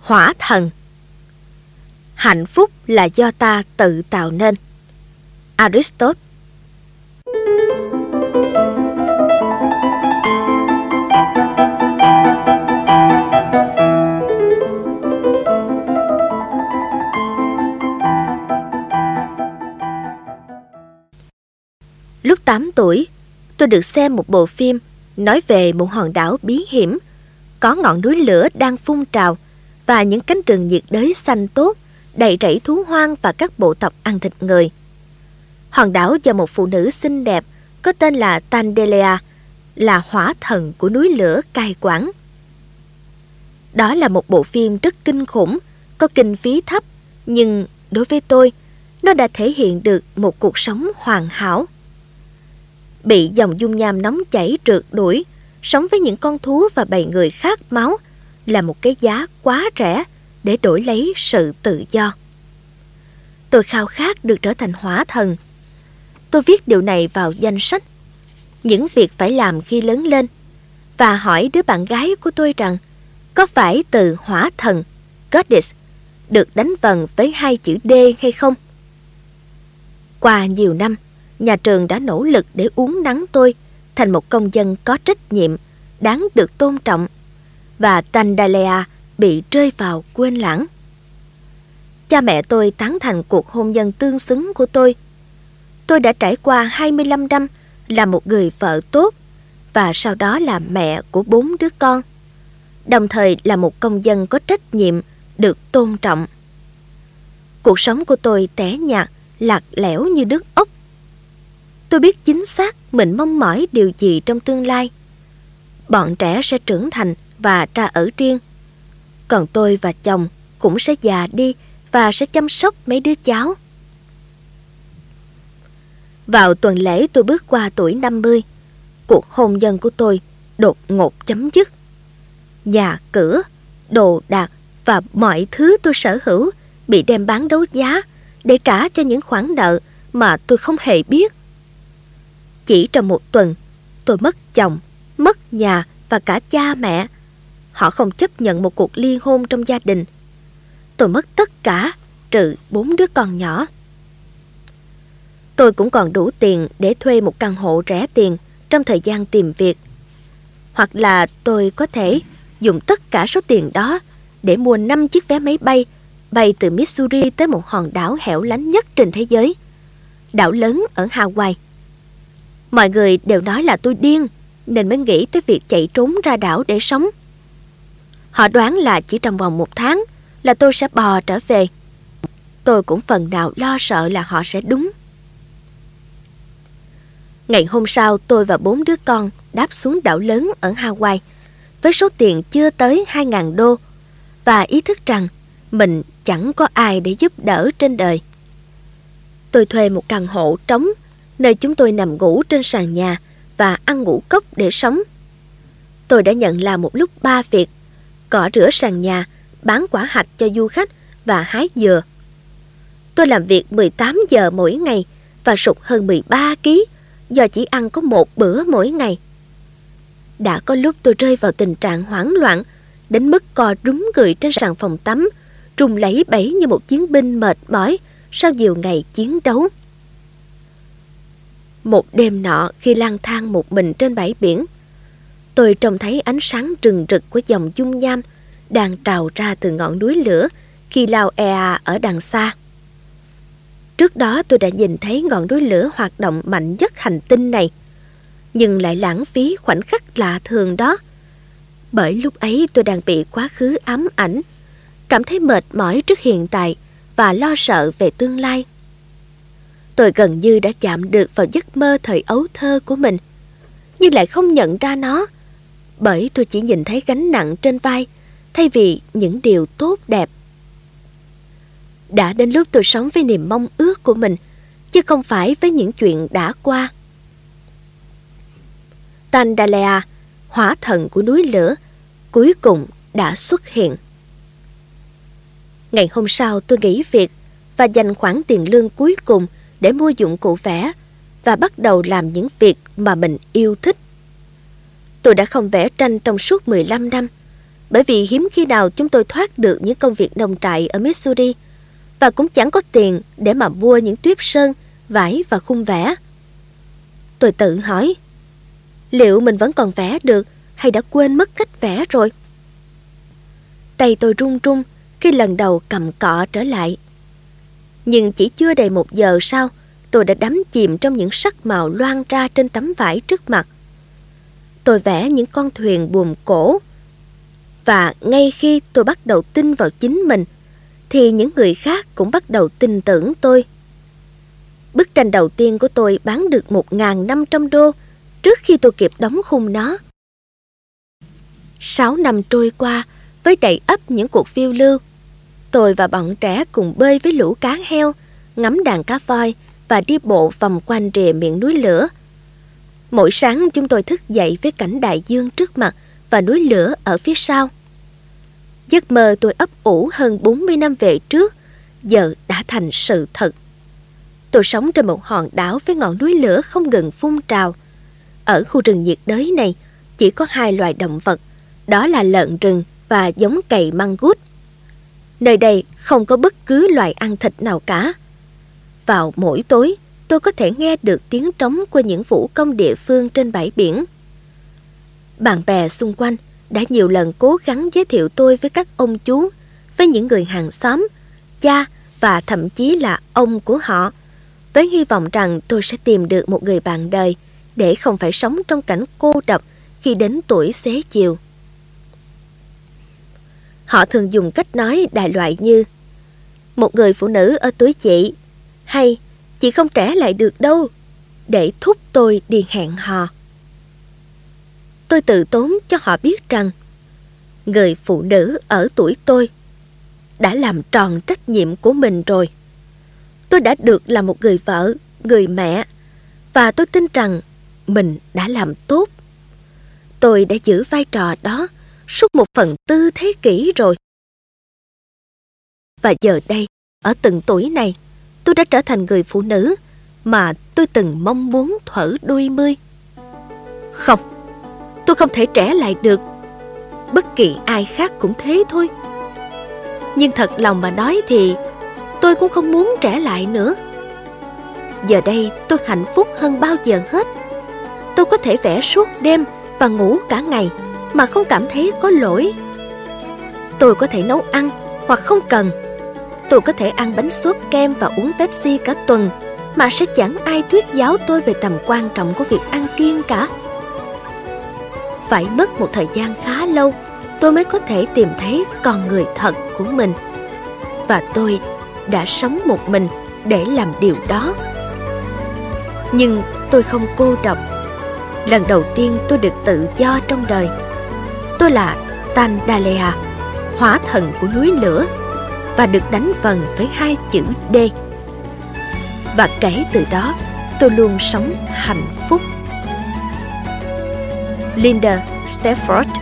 Hỏa thần. Hạnh phúc là do ta tự tạo nên. Aristotle. Lúc 8 tuổi, tôi được xem một bộ phim nói về một hòn đảo bí hiểm, có ngọn núi lửa đang phun trào và những cánh rừng nhiệt đới xanh tốt, đầy rẫy thú hoang và các bộ tộc ăn thịt người. Hòn đảo do một phụ nữ xinh đẹp có tên là Tandelea là hỏa thần của núi lửa cai quản. Đó là một bộ phim rất kinh khủng, có kinh phí thấp, nhưng đối với tôi, nó đã thể hiện được một cuộc sống hoàn hảo. Bị dòng dung nham nóng chảy rượt đuổi, sống với những con thú và bầy người khát máu là một cái giá quá rẻ để đổi lấy sự tự do. Tôi khao khát được trở thành hỏa thần. Tôi viết điều này vào danh sách những việc phải làm khi lớn lên và hỏi đứa bạn gái của tôi rằng có phải từ hỏa thần, Goddess, được đánh vần với 2 chữ D hay không? Qua nhiều năm, nhà trường đã nỗ lực để uốn nắn tôi thành một công dân có trách nhiệm, đáng được tôn trọng, và Tandelea bị rơi vào quên lãng. Cha mẹ tôi tán thành cuộc hôn nhân tương xứng của tôi. Tôi đã trải qua 25 năm là một người vợ tốt và sau đó là mẹ của 4 đứa con, đồng thời là một công dân có trách nhiệm được tôn trọng. Cuộc sống của tôi tẻ nhạt, lạc lẽo như đứt ốc. Tôi biết chính xác mình mong mỏi điều gì trong tương lai. Bọn trẻ sẽ trưởng thành và ra ở riêng. Còn tôi và chồng cũng sẽ già đi và sẽ chăm sóc mấy đứa cháu. Vào tuần lễ tôi bước qua tuổi 50, cuộc hôn nhân của tôi đột ngột chấm dứt. Nhà cửa, đồ đạc và mọi thứ tôi sở hữu bị đem bán đấu giá để trả cho những khoản nợ mà tôi không hề biết. Chỉ trong một tuần, tôi mất chồng, mất nhà và cả cha mẹ. Họ không chấp nhận một cuộc ly hôn trong gia đình. Tôi mất tất cả trừ 4 đứa con nhỏ. Tôi cũng còn đủ tiền để thuê một căn hộ rẻ tiền trong thời gian tìm việc. Hoặc là tôi có thể dùng tất cả số tiền đó để mua 5 chiếc vé máy bay bay từ Missouri tới một hòn đảo hẻo lánh nhất trên thế giới, đảo lớn ở Hawaii. Mọi người đều nói là tôi điên nên mới nghĩ tới việc chạy trốn ra đảo để sống. Họ đoán là chỉ trong vòng 1 tháng là tôi sẽ bò trở về. Tôi cũng phần nào lo sợ là họ sẽ đúng. Ngày hôm sau, tôi và 4 đứa con đáp xuống đảo lớn ở Hawaii với số tiền chưa tới 2.000 đô và ý thức rằng mình chẳng có ai để giúp đỡ trên đời. Tôi thuê một căn hộ trống nơi chúng tôi nằm ngủ trên sàn nhà và ăn ngũ cốc để sống. Tôi đã nhận làm một lúc 3 việc: cọ rửa sàn nhà, bán quả hạch cho du khách và hái dừa. Tôi làm việc 18 giờ mỗi ngày và sụt hơn 13 kg do chỉ ăn có 1 bữa mỗi ngày. Đã có lúc tôi rơi vào tình trạng hoảng loạn đến mức co rúm người trên sàn phòng tắm, run lẩy bẩy như một chiến binh mệt mỏi sau nhiều ngày chiến đấu. Một đêm nọ, khi lang thang một mình trên bãi biển, tôi trông thấy ánh sáng rừng rực của dòng dung nham đang trào ra từ ngọn núi lửa Kilauea ở đằng xa. Trước đó tôi đã nhìn thấy ngọn núi lửa hoạt động mạnh nhất hành tinh này, nhưng lại lãng phí khoảnh khắc lạ thường đó. Bởi lúc ấy tôi đang bị quá khứ ám ảnh, cảm thấy mệt mỏi trước hiện tại và lo sợ về tương lai. Tôi gần như đã chạm được vào giấc mơ thời ấu thơ của mình, nhưng lại không nhận ra nó, bởi tôi chỉ nhìn thấy gánh nặng trên vai thay vì những điều tốt đẹp. Đã đến lúc tôi sống với niềm mong ước của mình, chứ không phải với những chuyện đã qua. Tandelea, hỏa thần của núi lửa, cuối cùng đã xuất hiện. Ngày hôm sau tôi nghỉ việc và dành khoản tiền lương cuối cùng để mua dụng cụ vẽ và bắt đầu làm những việc mà mình yêu thích. Tôi đã không vẽ tranh trong suốt 15 năm bởi vì hiếm khi nào chúng tôi thoát được những công việc nông trại ở Missouri, và cũng chẳng có tiền để mà mua những tuyếp sơn, vải và khung vẽ. Tôi tự hỏi, liệu mình vẫn còn vẽ được hay đã quên mất cách vẽ rồi? Tay tôi run run khi lần đầu cầm cọ trở lại. Nhưng chỉ chưa đầy 1 giờ sau, tôi đã đắm chìm trong những sắc màu loang ra trên tấm vải trước mặt. Tôi vẽ những con thuyền buồm cổ, và ngay khi tôi bắt đầu tin vào chính mình, thì những người khác cũng bắt đầu tin tưởng tôi. Bức tranh đầu tiên của tôi bán được 1.500 đô trước khi tôi kịp đóng khung nó. 6 năm trôi qua với đầy ắp những cuộc phiêu lưu. Tôi và bọn trẻ cùng bơi với lũ cá heo, ngắm đàn cá voi và đi bộ vòng quanh rìa miệng núi lửa. Mỗi sáng chúng tôi thức dậy với cảnh đại dương trước mặt và núi lửa ở phía sau. Giấc mơ tôi ấp ủ hơn 40 năm về trước giờ đã thành sự thật. Tôi sống trên một hòn đảo với ngọn núi lửa không ngừng phun trào. Ở khu rừng nhiệt đới này chỉ có 2 loài động vật, đó là lợn rừng và giống cầy mangút. Nơi đây không có bất cứ loài ăn thịt nào cả. Vào mỗi tối, tôi có thể nghe được tiếng trống của những vũ công địa phương trên bãi biển. Bạn bè xung quanh đã nhiều lần cố gắng giới thiệu tôi với các ông chú, với những người hàng xóm, cha và thậm chí là ông của họ, với hy vọng rằng tôi sẽ tìm được một người bạn đời để không phải sống trong cảnh cô độc khi đến tuổi xế chiều. Họ thường dùng cách nói đại loại như một người phụ nữ ở tuổi chị, hay chị không trẻ lại được đâu, để thúc tôi đi hẹn hò. Tôi tự tốn cho họ biết rằng người phụ nữ ở tuổi tôi đã làm tròn trách nhiệm của mình rồi. Tôi đã được là một người vợ, người mẹ, và tôi tin rằng mình đã làm tốt. Tôi đã giữ vai trò đó suốt 1/4 thế kỷ rồi. Và giờ đây, ở từng tuổi này, tôi đã trở thành người phụ nữ mà tôi từng mong muốn thuở đuôi mươi. Không, tôi không thể trẻ lại được. Bất kỳ ai khác cũng thế thôi. Nhưng thật lòng mà nói thì tôi cũng không muốn trẻ lại nữa. Giờ đây tôi hạnh phúc hơn bao giờ hết. Tôi có thể vẽ suốt đêm và ngủ cả ngày mà không cảm thấy có lỗi. Tôi có thể nấu ăn hoặc không cần. Tôi có thể ăn bánh sốt kem và uống Pepsi cả tuần mà sẽ chẳng ai thuyết giáo tôi về tầm quan trọng của việc ăn kiêng cả. Phải mất một thời gian khá lâu tôi mới có thể tìm thấy con người thật của mình. Và tôi đã sống một mình để làm điều đó. Nhưng tôi không cô độc. Lần đầu tiên tôi được tự do trong đời. Tôi là Tandalea, hóa thần của núi lửa, và được đánh vần với 2 chữ D. Và kể từ đó, tôi luôn sống hạnh phúc. Linda Stafford.